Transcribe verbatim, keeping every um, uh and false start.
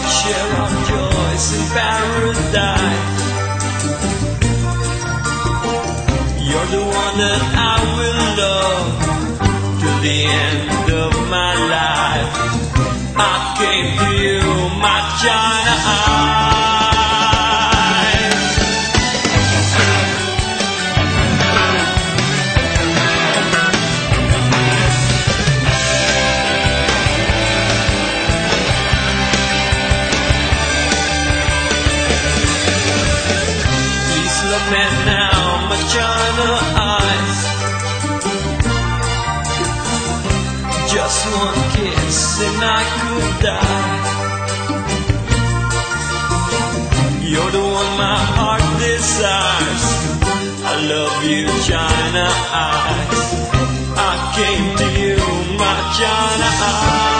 share our joys in paradise. You're the one that I will love till the end of my life. I came to you, my China eyes. Please love me now, my China eyes. Just one kiss and I could die. You're the one my heart desires. I love you, China eyes. I came to you, my China eyes.